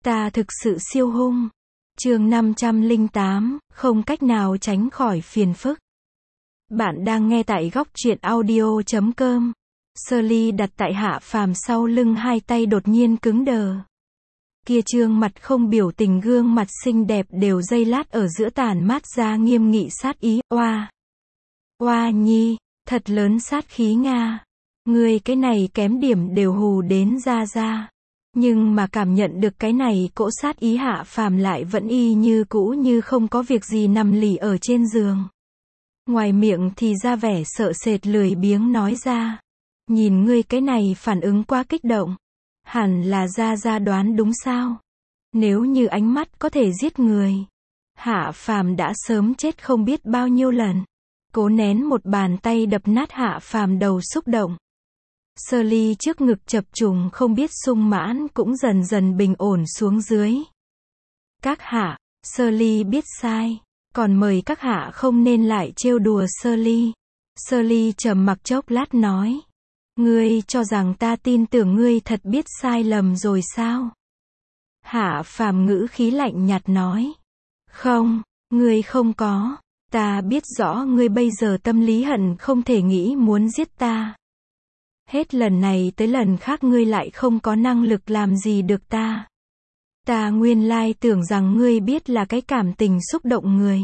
Ta thực sự siêu hung. Chương 508, không cách nào tránh khỏi phiền phức. Bạn đang nghe tại góc truyện audio.com. Shirley đặt tại Hạ Phàm sau lưng, hai tay đột nhiên cứng đờ. Kia trương mặt không biểu tình, gương mặt xinh đẹp đều giây lát ở giữa tản mát ra nghiêm nghị sát ý. Oa, oa nhi, thật lớn sát khí Nga. Ngươi cái này kém điểm đều hù đến ra. Nhưng mà cảm nhận được cái này cỗ sát ý, Hạ Phàm lại vẫn y như cũ như không có việc gì nằm lì ở trên giường. Ngoài miệng thì ra vẻ sợ sệt lười biếng nói ra. Nhìn ngươi cái này phản ứng quá kích động. Hẳn là ra đoán đúng sao? Nếu như ánh mắt có thể giết người, Hạ Phàm đã sớm chết không biết bao nhiêu lần. Cố nén một bàn tay đập nát Hạ Phàm đầu xúc động. Shirley trước ngực chập trùng không biết sung mãn cũng dần dần bình ổn xuống dưới. Các hạ, Shirley biết sai. Còn mời các hạ không nên lại trêu đùa Shirley. Shirley trầm mặc chốc lát nói. Ngươi cho rằng ta tin tưởng ngươi thật biết sai lầm rồi sao? Hạ Phàm ngữ khí lạnh nhạt nói. Không, ngươi không có. Ta biết rõ ngươi bây giờ tâm lý hận không thể nghĩ muốn giết ta. Hết lần này tới lần khác ngươi lại không có năng lực làm gì được ta. Ta nguyên lai tưởng rằng ngươi biết là cái cảm tình xúc động người.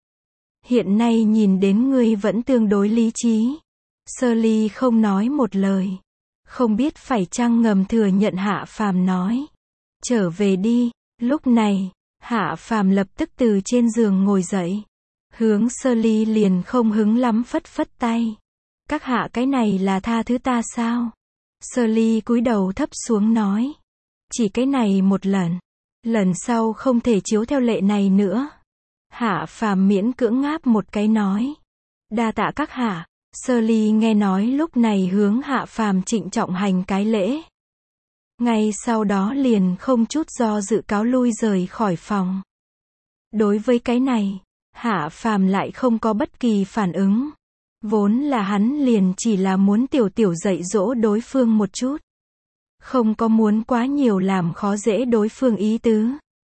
Hiện nay nhìn đến ngươi vẫn tương đối lý trí. Shirley không nói một lời. Không biết phải chăng ngầm thừa nhận Hạ Phàm nói. Trở về đi. Lúc này, Hạ Phàm lập tức từ trên giường ngồi dậy. Hướng Shirley liền không hứng lắm phất tay. Các hạ, cái này là tha thứ ta sao? Shirley cúi đầu thấp xuống nói. Chỉ cái này một lần. Lần sau không thể chiếu theo lệ này nữa. Hạ Phàm miễn cưỡng ngáp một cái nói. Đa tạ các hạ. Shirley nghe nói lúc này hướng Hạ Phàm trịnh trọng hành cái lễ. Ngay sau đó liền không chút do dự cáo lui rời khỏi phòng. Đối với cái này, Hạ Phàm lại không có bất kỳ phản ứng. Vốn là hắn liền chỉ là muốn tiểu dạy dỗ đối phương một chút. Không có muốn quá nhiều làm khó dễ đối phương ý tứ.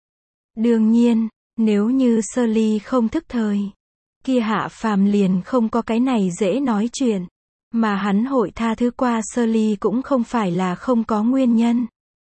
Đương nhiên, nếu như Shirley không thức thời, kia Hạ Phàm liền không có cái này dễ nói chuyện. Mà hắn hội tha thứ qua Shirley cũng không phải là không có nguyên nhân.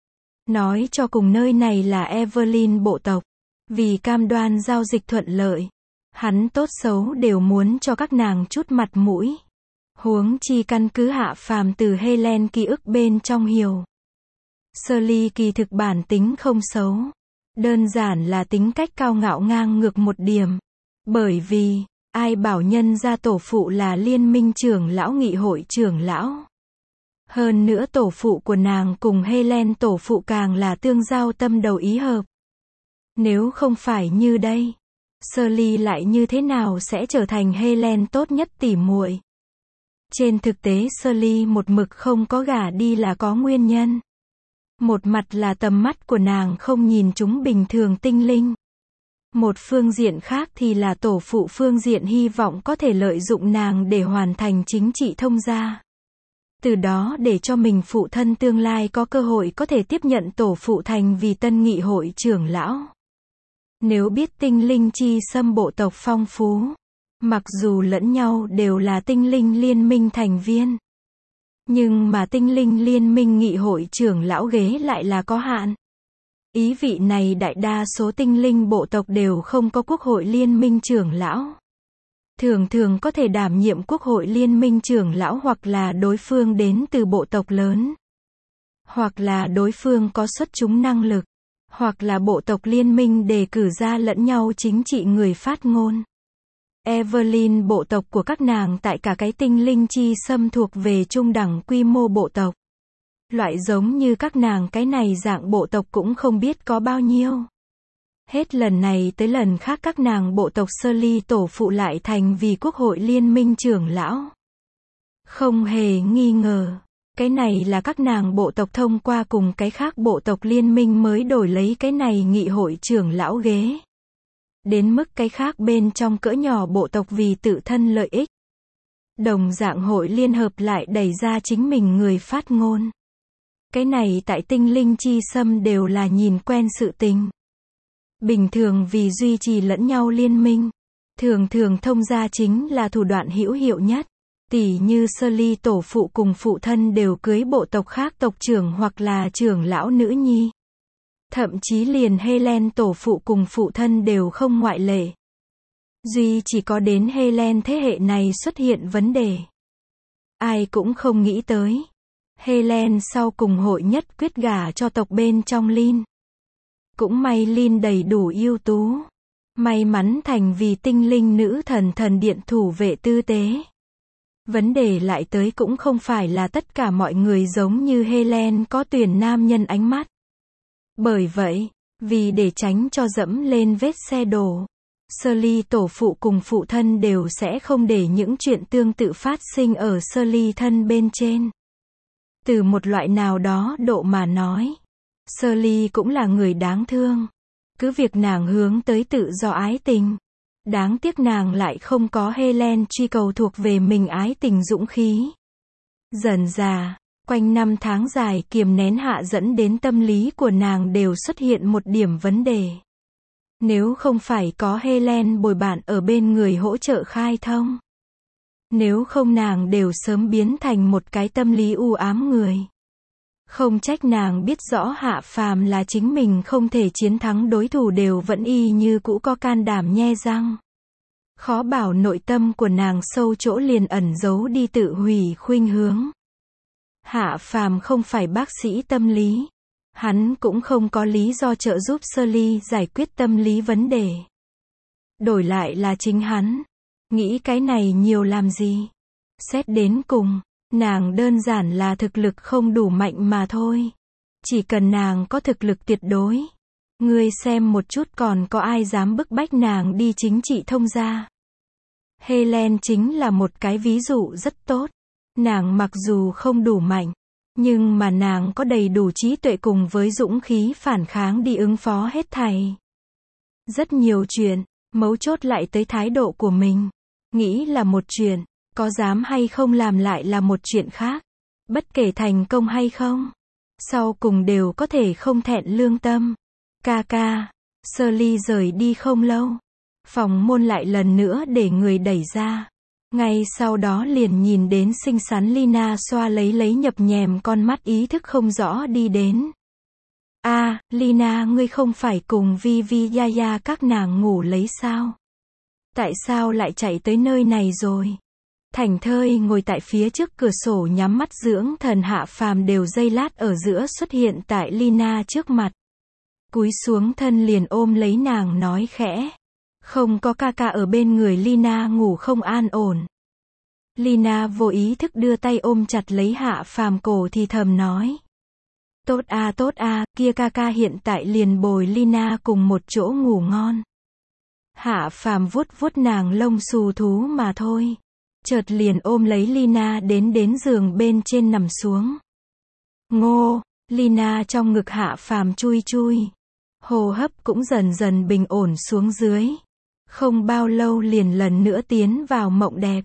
Nói cho cùng, nơi này là Evelyn bộ tộc. Vì cam đoan giao dịch thuận lợi, hắn tốt xấu đều muốn cho các nàng chút mặt mũi. Huống chi căn cứ Hạ Phàm từ Helen ký ức bên trong hiểu. Shirley kỳ thực bản tính không xấu. Đơn giản là tính cách cao ngạo ngang ngược một điểm. Bởi vì, ai bảo nhân gia tổ phụ là liên minh trưởng lão, nghị hội trưởng lão. Hơn nữa tổ phụ của nàng cùng Helen tổ phụ càng là tương giao tâm đầu ý hợp. Nếu không phải như đây, Shirley lại như thế nào sẽ trở thành Helen tốt nhất tỉ muội? Trên thực tế Shirley một mực không có gả đi là có nguyên nhân. Một mặt là tầm mắt của nàng không nhìn chúng bình thường tinh linh. Một phương diện khác thì là tổ phụ phương diện hy vọng có thể lợi dụng nàng để hoàn thành chính trị thông gia. Từ đó để cho mình phụ thân tương lai có cơ hội có thể tiếp nhận tổ phụ thành vì tân nghị hội trưởng lão. Nếu biết tinh linh chi xâm bộ tộc phong phú, mặc dù lẫn nhau đều là tinh linh liên minh thành viên, nhưng mà tinh linh liên minh nghị hội trưởng lão ghế lại là có hạn. Ý vị này đại đa số tinh linh bộ tộc đều không có quốc hội liên minh trưởng lão. Thường có thể đảm nhiệm quốc hội liên minh trưởng lão hoặc là đối phương đến từ bộ tộc lớn, hoặc là đối phương có xuất chúng năng lực, hoặc là bộ tộc liên minh đề cử ra lẫn nhau chính trị người phát ngôn. Evelyn bộ tộc của các nàng tại cả cái tinh linh chi xâm thuộc về trung đẳng quy mô bộ tộc. Loại giống như các nàng cái này dạng bộ tộc cũng không biết có bao nhiêu. Hết lần này tới lần khác các nàng bộ tộc Shirley tổ phụ lại thành vì quốc hội liên minh trưởng lão. Không hề nghi ngờ, cái này là các nàng bộ tộc thông qua cùng cái khác bộ tộc liên minh mới đổi lấy cái này nghị hội trưởng lão ghế. Đến mức cái khác bên trong cỡ nhỏ bộ tộc vì tự thân lợi ích, đồng dạng hội liên hợp lại đẩy ra chính mình người phát ngôn. Cái này tại tinh linh chi xâm đều là nhìn quen sự tình. Bình thường vì duy trì lẫn nhau liên minh, thường thường thông gia chính là thủ đoạn hữu hiệu nhất. Tỉ như Sully tổ phụ cùng phụ thân đều cưới bộ tộc khác tộc trưởng hoặc là trưởng lão nữ nhi. Thậm chí liền Helen tổ phụ cùng phụ thân đều không ngoại lệ. Duy chỉ có đến Helen thế hệ này xuất hiện vấn đề. Ai cũng không nghĩ tới. Helen sau cùng hội nhất quyết gả cho tộc bên trong Lin. Cũng may Lin đầy đủ ưu tú. May mắn thành vì tinh linh nữ thần điện thủ vệ tư tế. Vấn đề lại tới cũng không phải là tất cả mọi người giống như Helen có tuyển nam nhân ánh mắt. Bởi vậy, vì để tránh cho dẫm lên vết xe đổ, Sully tổ phụ cùng phụ thân đều sẽ không để những chuyện tương tự phát sinh ở Sully thân bên trên. Từ một loại nào đó độ mà nói, Sully cũng là người đáng thương. Cứ việc nàng hướng tới tự do ái tình. Đáng tiếc nàng lại không có Helen truy cầu thuộc về mình ái tình dũng khí. Dần dà, quanh năm tháng dài kiềm nén hạ dẫn đến tâm lý của nàng đều xuất hiện một điểm vấn đề. Nếu không phải có Helen bồi bạn ở bên người hỗ trợ khai thông. Nếu không nàng đều sớm biến thành một cái tâm lý u ám người. Không trách nàng biết rõ Hạ Phàm là chính mình không thể chiến thắng đối thủ đều vẫn y như cũ có can đảm nhe răng. Khó bảo nội tâm của nàng sâu chỗ liền ẩn giấu đi tự hủy khuynh hướng. Hạ Phàm không phải bác sĩ tâm lý. Hắn cũng không có lý do trợ giúp Sully giải quyết tâm lý vấn đề. Đổi lại là chính hắn. Nghĩ cái này nhiều làm gì? Xét đến cùng, nàng đơn giản là thực lực không đủ mạnh mà thôi. Chỉ cần nàng có thực lực tuyệt đối. Ngươi xem một chút còn có ai dám bức bách nàng đi chính trị thông gia. Helen chính là một cái ví dụ rất tốt. Nàng mặc dù không đủ mạnh, nhưng mà nàng có đầy đủ trí tuệ cùng với dũng khí phản kháng đi ứng phó hết thảy. Rất nhiều chuyện, mấu chốt lại tới thái độ của mình. Nghĩ là một chuyện, có dám hay không làm lại là một chuyện khác. Bất kể thành công hay không, sau cùng đều có thể không thẹn lương tâm. Ca, Sully rời đi không lâu. Phòng môn lại lần nữa để người đẩy ra. Ngay sau đó liền nhìn đến xinh xắn Lina xoa lấy nhập nhèm con mắt ý thức không rõ đi đến. Lina ngươi không phải cùng Vivi Yaya các nàng ngủ lấy sao? Tại sao lại chạy tới nơi này rồi? Thành thơi ngồi tại phía trước cửa sổ nhắm mắt dưỡng thần Hạ Phàm đều giây lát ở giữa xuất hiện tại Lina trước mặt. Cúi xuống thân liền ôm lấy nàng nói khẽ. Không có ca ở bên người Lina ngủ không an ổn. Lina vô ý thức đưa tay ôm chặt lấy Hạ Phàm cổ thì thầm nói. Tốt kia ca hiện tại liền bồi Lina cùng một chỗ ngủ ngon. Hạ Phàm vuốt nàng lông xù thú mà thôi. Chợt liền ôm lấy Lina đến giường bên trên nằm xuống. Ngô, Lina trong ngực Hạ Phàm chui. Hô hấp cũng dần dần bình ổn xuống dưới. Không bao lâu liền lần nữa tiến vào mộng đẹp.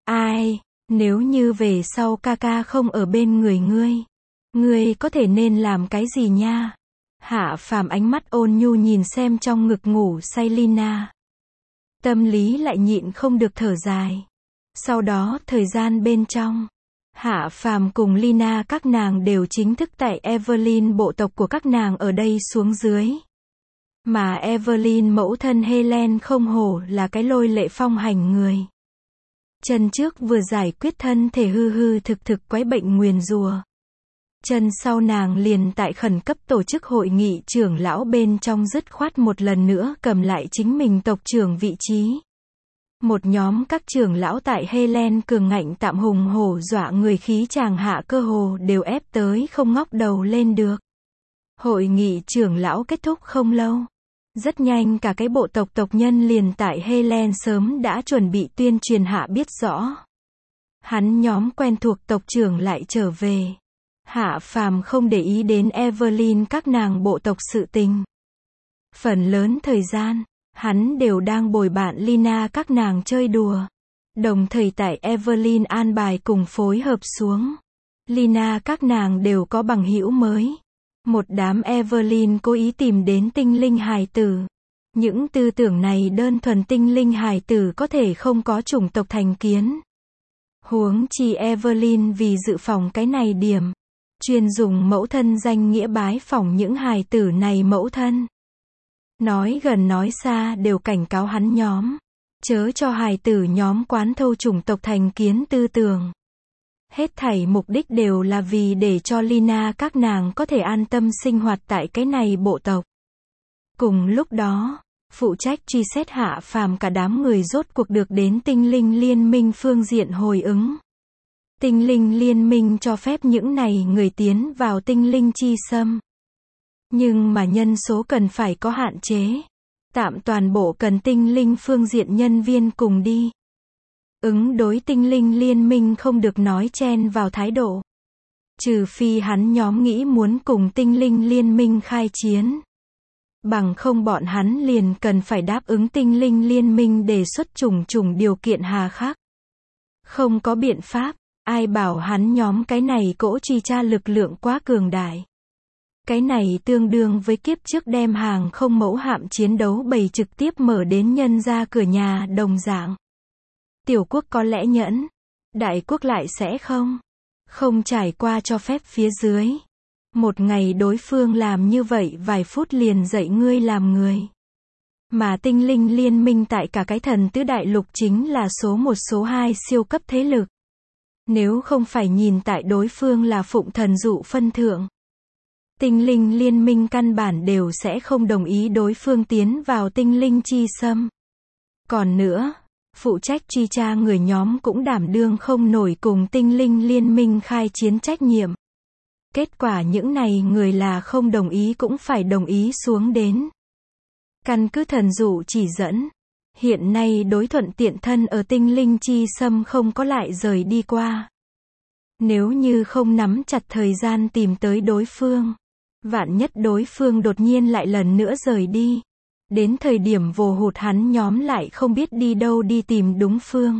Nếu như về sau ca không ở bên người ngươi có thể nên làm cái gì nha? Hạ Phàm ánh mắt ôn nhu nhìn xem trong ngực ngủ say Lina. Tâm lý lại nhịn không được thở dài. Sau đó thời gian bên trong, Hạ Phàm cùng Lina các nàng đều chính thức tại Evelyn bộ tộc của các nàng ở đây xuống dưới. Mà Evelyn mẫu thân Helen không hổ là cái lôi lệ phong hành người. Chân trước vừa giải quyết thân thể hư thực quái bệnh nguyền rủa. Chân sau nàng liền tại khẩn cấp tổ chức hội nghị trưởng lão bên trong dứt khoát một lần nữa cầm lại chính mình tộc trưởng vị trí. Một nhóm các trưởng lão tại Helen cường ngạnh tạm hùng hổ dọa người khí chàng hạ cơ hồ đều ép tới không ngóc đầu lên được. Hội nghị trưởng lão kết thúc không lâu. Rất nhanh cả cái bộ tộc nhân liền tại Helen sớm đã chuẩn bị tuyên truyền hạ biết rõ. Hắn nhóm quen thuộc tộc trưởng lại trở về. Hạ Phàm không để ý đến Evelyn các nàng bộ tộc sự tình. Phần lớn thời gian, hắn đều đang bồi bạn Lina các nàng chơi đùa. Đồng thời tại Evelyn an bài cùng phối hợp xuống. Lina các nàng đều có bằng hữu mới. Một đám Evelyn cố ý tìm đến tinh linh hài tử. Những tư tưởng này đơn thuần tinh linh hài tử có thể không có chủng tộc thành kiến. Huống chi Evelyn vì dự phòng cái này điểm. Chuyên dùng mẫu thân danh nghĩa bái phỏng những hài tử này mẫu thân. Nói gần nói xa đều cảnh cáo hắn nhóm. Chớ cho hài tử nhóm quán thâu chủng tộc thành kiến tư tưởng. Hết thảy mục đích đều là vì để cho Lina các nàng có thể an tâm sinh hoạt tại cái này bộ tộc. Cùng lúc đó, phụ trách truy xét Hạ Phàm cả đám người rốt cuộc được đến tinh linh liên minh phương diện hồi ứng. Tinh linh liên minh cho phép những này người tiến vào tinh linh chi xâm. Nhưng mà nhân số cần phải có hạn chế. Tạm toàn bộ cần tinh linh phương diện nhân viên cùng đi. Ứng đối tinh linh liên minh không được nói chen vào thái độ. Trừ phi hắn nhóm nghĩ muốn cùng tinh linh liên minh khai chiến. Bằng không bọn hắn liền cần phải đáp ứng tinh linh liên minh đề xuất trùng điều kiện hà khắc. Không có biện pháp, ai bảo hắn nhóm cái này cỗ truy tra lực lượng quá cường đại. Cái này tương đương với kiếp trước đem hàng không mẫu hạm chiến đấu bầy trực tiếp mở đến nhân ra cửa nhà đồng dạng. Tiểu quốc có lẽ nhẫn, đại quốc lại sẽ không. Không trải qua cho phép phía dưới. Một ngày đối phương làm như vậy vài phút liền dạy ngươi làm người. Mà tinh linh liên minh tại cả cái thần tứ đại lục chính là số 1 số 2 siêu cấp thế lực. Nếu không phải nhìn tại đối phương là phụng thần dụ phân thượng. Tinh linh liên minh căn bản đều sẽ không đồng ý đối phương tiến vào tinh linh chi xâm. Còn nữa, phụ trách truy tra người nhóm cũng đảm đương không nổi cùng tinh linh liên minh khai chiến trách nhiệm. Kết quả những này người là không đồng ý cũng phải đồng ý xuống đến. Căn cứ thần dụ chỉ dẫn. Hiện nay đối thuận tiện thân ở tinh linh chi xâm không có lại rời đi qua. Nếu như không nắm chặt thời gian tìm tới đối phương. Vạn nhất đối phương đột nhiên lại lần nữa rời đi. Đến thời điểm vồ hụt hắn nhóm lại không biết đi đâu đi tìm đúng phương.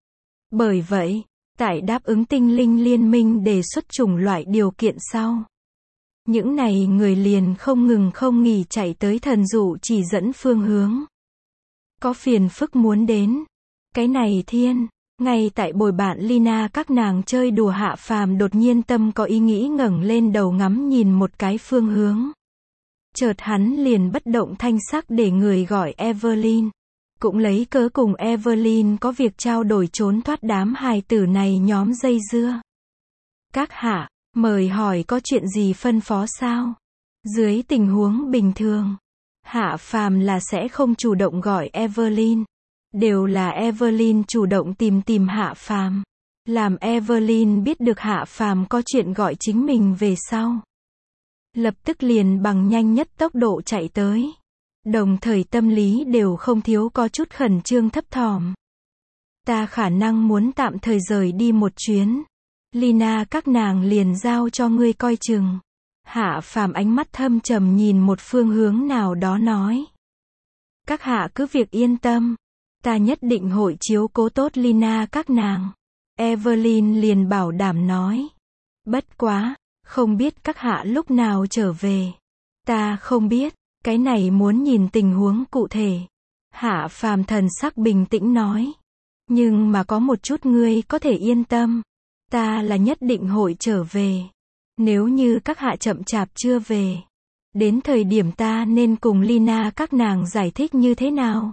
Bởi vậy, tại đáp ứng tinh linh liên minh đề xuất chủng loại điều kiện sau. Những này người liền không ngừng không nghỉ chạy tới thần dụ chỉ dẫn phương hướng. Có phiền phức muốn đến. Cái này thiên, ngay tại bồi bạn Lina các nàng chơi đùa Hạ Phàm đột nhiên tâm có ý nghĩ ngẩng lên đầu ngắm nhìn một cái phương hướng. Chợt hắn liền bất động thanh sắc để người gọi Evelyn. Cũng lấy cớ cùng Evelyn có việc trao đổi trốn thoát đám hài tử này nhóm dây dưa. Các hạ, mời hỏi có chuyện gì phân phó sao? Dưới tình huống bình thường, Hạ Phàm là sẽ không chủ động gọi Evelyn. Đều là Evelyn chủ động tìm Hạ Phàm. Làm Evelyn biết được Hạ Phàm có chuyện gọi chính mình về sau. Lập tức liền bằng nhanh nhất tốc độ chạy tới. Đồng thời tâm lý đều không thiếu có chút khẩn trương thấp thỏm. Ta khả năng muốn tạm thời rời đi một chuyến. Lina các nàng liền giao cho ngươi coi chừng. Hạ Phàm ánh mắt thâm trầm nhìn một phương hướng nào đó nói. Các hạ cứ việc yên tâm. Ta nhất định hội chiếu cố tốt Lina các nàng. Evelyn liền bảo đảm nói. Bất quá, không biết các hạ lúc nào trở về. Ta không biết, cái này muốn nhìn tình huống cụ thể. Hạ Phàm thần sắc bình tĩnh nói. Nhưng mà có một chút ngươi có thể yên tâm. Ta là nhất định hội trở về. Nếu như các hạ chậm chạp chưa về. Đến thời điểm ta nên cùng Lina các nàng giải thích như thế nào?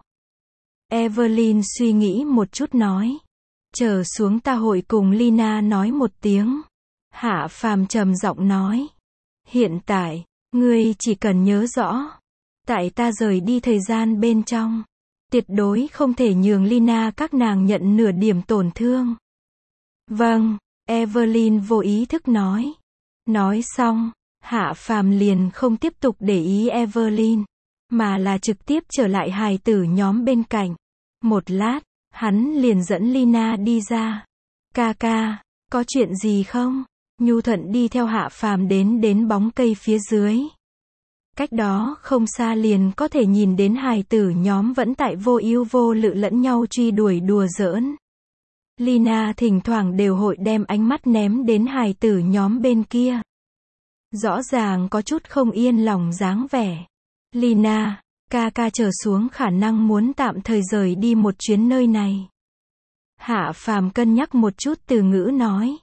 Evelyn suy nghĩ một chút nói. Chờ xuống ta hội cùng Lina nói một tiếng. Hạ Phàm trầm giọng nói. Hiện tại, ngươi chỉ cần nhớ rõ. Tại ta rời đi thời gian bên trong. Tuyệt đối không thể nhường Lina các nàng nhận nửa điểm tổn thương. Vâng, Evelyn vô ý thức nói. Nói xong, Hạ Phàm liền không tiếp tục để ý Evelyn. Mà là trực tiếp trở lại hài tử nhóm bên cạnh. Một lát, hắn liền dẫn Lina đi ra. Ca, có chuyện gì không? Nhu Thuận đi theo Hạ Phàm đến bóng cây phía dưới. Cách đó không xa liền có thể nhìn đến hài tử nhóm vẫn tại vô ưu vô lự lẫn nhau truy đuổi đùa giỡn. Lina thỉnh thoảng đều hội đem ánh mắt ném đến hài tử nhóm bên kia. Rõ ràng có chút không yên lòng dáng vẻ. Lina, ca ca trở xuống khả năng muốn tạm thời rời đi một chuyến nơi này. Hạ Phàm cân nhắc một chút từ ngữ nói.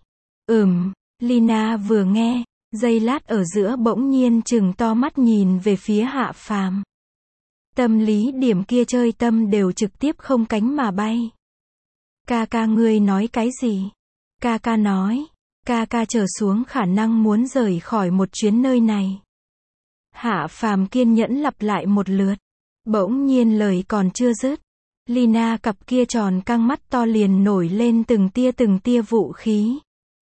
Lina vừa nghe, giây lát ở giữa bỗng nhiên trừng to mắt nhìn về phía Hạ Phàm. Tâm lý điểm kia chơi tâm đều trực tiếp không cánh mà bay. Ca ca ngươi nói cái gì? Ca ca nói, ca ca trở xuống khả năng muốn rời khỏi một chuyến nơi này. Hạ Phàm kiên nhẫn lặp lại một lượt. Bỗng nhiên lời còn chưa dứt. Lina cặp kia tròn căng mắt to liền nổi lên từng tia vũ khí.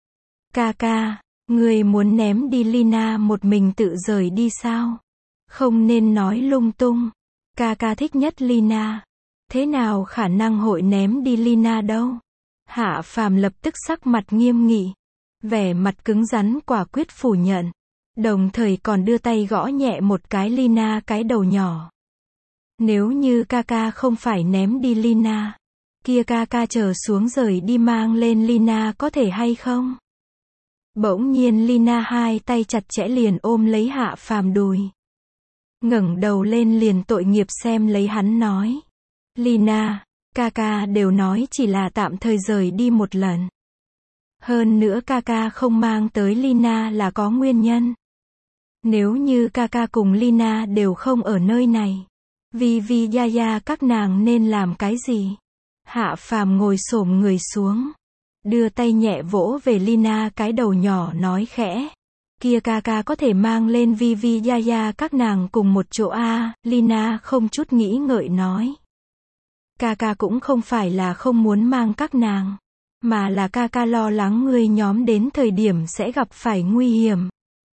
Ca ca, ngươi muốn ném đi Lina một mình tự rời đi sao? Không nên nói lung tung. Ca ca thích nhất Lina. Thế nào khả năng hội ném đi Lina đâu? Hạ Phàm lập tức sắc mặt nghiêm nghị. Vẻ mặt cứng rắn quả quyết phủ nhận. Đồng thời còn đưa tay gõ nhẹ một cái Lina cái đầu nhỏ. Nếu như ca ca không phải ném đi Lina, kia ca ca trở xuống rời đi mang lên Lina có thể hay không? Bỗng nhiên Lina hai tay chặt chẽ liền ôm lấy Hạ Phàm đùi. Ngẩng đầu lên liền tội nghiệp xem lấy hắn nói. Lina, ca ca đều nói chỉ là tạm thời rời đi một lần. Hơn nữa ca ca không mang tới Lina là có nguyên nhân. Nếu như ca ca cùng Lina đều không ở nơi này, Vivi Yaya các nàng nên làm cái gì? Hạ Phàm ngồi xổm người xuống, đưa tay nhẹ vỗ về Lina cái đầu nhỏ nói khẽ. Kia ca ca có thể mang lên Vivi Yaya các nàng cùng một chỗ a. Lina không chút nghĩ ngợi nói. Ca ca cũng không phải là không muốn mang các nàng, mà là ca ca lo lắng ngươi nhóm đến thời điểm sẽ gặp phải nguy hiểm.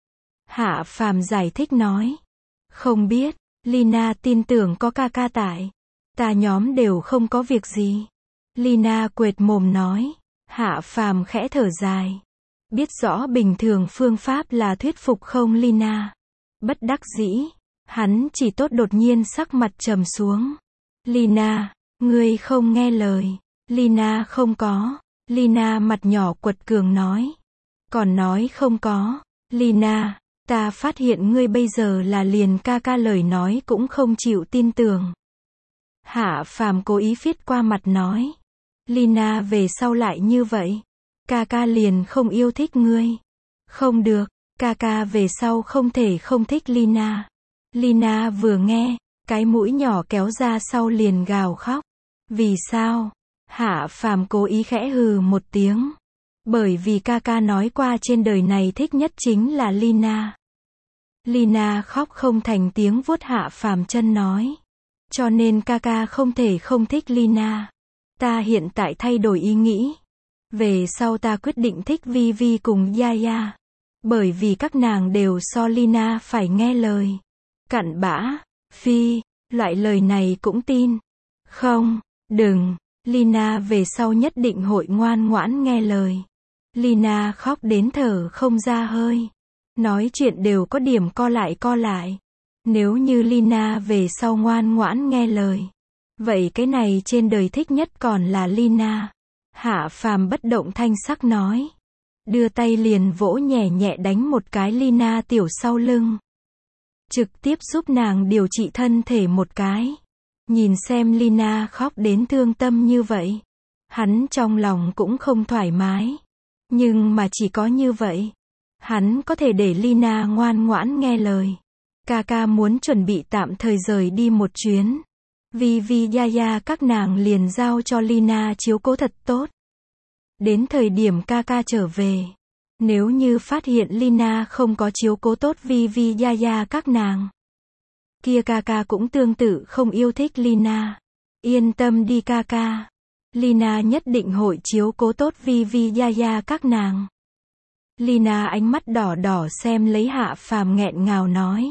Hạ Phàm giải thích nói. Không biết, Lina tin tưởng có ca ca tại. Ta nhóm đều không có việc gì. Lina quệt mồm nói. Hạ Phàm khẽ thở dài. Biết rõ bình thường phương pháp là thuyết phục không Lina. Bất đắc dĩ, hắn chỉ tốt đột nhiên sắc mặt trầm xuống. Lina, ngươi không nghe lời. Lina không có. Lina mặt nhỏ quật cường nói. Còn nói không có. Lina, ta phát hiện ngươi bây giờ là liền ca ca lời nói cũng không chịu tin tưởng. Hạ Phàm cố ý viết qua mặt nói. Lina về sau lại như vậy. Ca ca liền không yêu thích ngươi. Không được, ca ca về sau không thể không thích Lina. Lina vừa nghe, cái mũi nhỏ kéo ra sau liền gào khóc. Vì sao? Hạ Phàm cố ý khẽ hừ một tiếng. Bởi vì ca ca nói qua trên đời này thích nhất chính là Lina. Lina khóc không thành tiếng vuốt Hạ Phàm chân nói. Cho nên ca ca không thể không thích Lina. Ta hiện tại thay đổi ý nghĩ. Về sau ta quyết định thích Vivi cùng Yaya. Bởi vì các nàng đều so Lina phải nghe lời. Cặn bã, phi, loại lời này cũng tin. Không, đừng, Lina về sau nhất định hội ngoan ngoãn nghe lời. Lina khóc đến thở không ra hơi. Nói chuyện đều có điểm co lại. Nếu như Lina về sau ngoan ngoãn nghe lời, vậy cái này trên đời thích nhất còn là Lina. Hạ Phàm bất động thanh sắc nói. Đưa tay liền vỗ nhẹ nhẹ đánh một cái Lina tiểu sau lưng. Trực tiếp giúp nàng điều trị thân thể một cái. Nhìn xem Lina khóc đến thương tâm như vậy. Hắn trong lòng cũng không thoải mái. Nhưng mà chỉ có như vậy, hắn có thể để Lina ngoan ngoãn nghe lời. Ca ca muốn chuẩn bị tạm thời rời đi một chuyến. Vivi Yaya các nàng liền giao cho Lina chiếu cố thật tốt. Đến thời điểm ca ca trở về, nếu như phát hiện Lina không có chiếu cố tốt Vivi Yaya các nàng, kia ca ca cũng tương tự không yêu thích Lina. Yên tâm đi ca ca. Lina nhất định hội chiếu cố tốt Vivi Yaya các nàng. Lina ánh mắt đỏ đỏ xem lấy Hạ Phàm nghẹn ngào nói.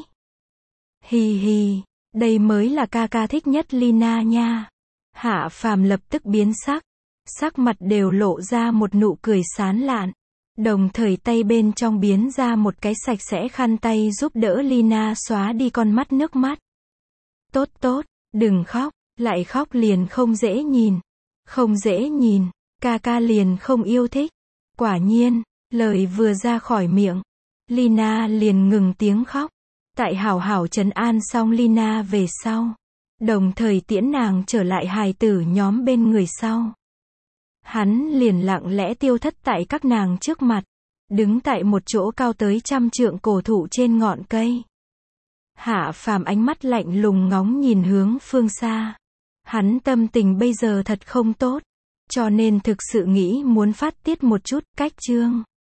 Hì hì, đây mới là ca ca thích nhất Lina nha. Hạ Phàm lập tức biến sắc. Sắc mặt đều lộ ra một nụ cười sán lạn. Đồng thời tay bên trong biến ra một cái sạch sẽ khăn tay giúp đỡ Lina xóa đi con mắt nước mắt. Tốt tốt, đừng khóc, lại khóc liền không dễ nhìn. Không dễ nhìn. ca ca liền không yêu thích. Quả nhiên, lời vừa ra khỏi miệng, Lina liền ngừng tiếng khóc. Tại hảo hảo trấn an xong Lina về sau, đồng thời tiễn nàng trở lại hài tử nhóm bên người sau. Hắn liền lặng lẽ tiêu thất tại các nàng trước mặt, đứng tại một chỗ cao tới 100 trượng cổ thụ trên ngọn cây. Hạ Phàm ánh mắt lạnh lùng ngóng nhìn hướng phương xa. Hắn tâm tình bây giờ thật không tốt, cho nên thực sự nghĩ muốn phát tiết một chút, cách chương.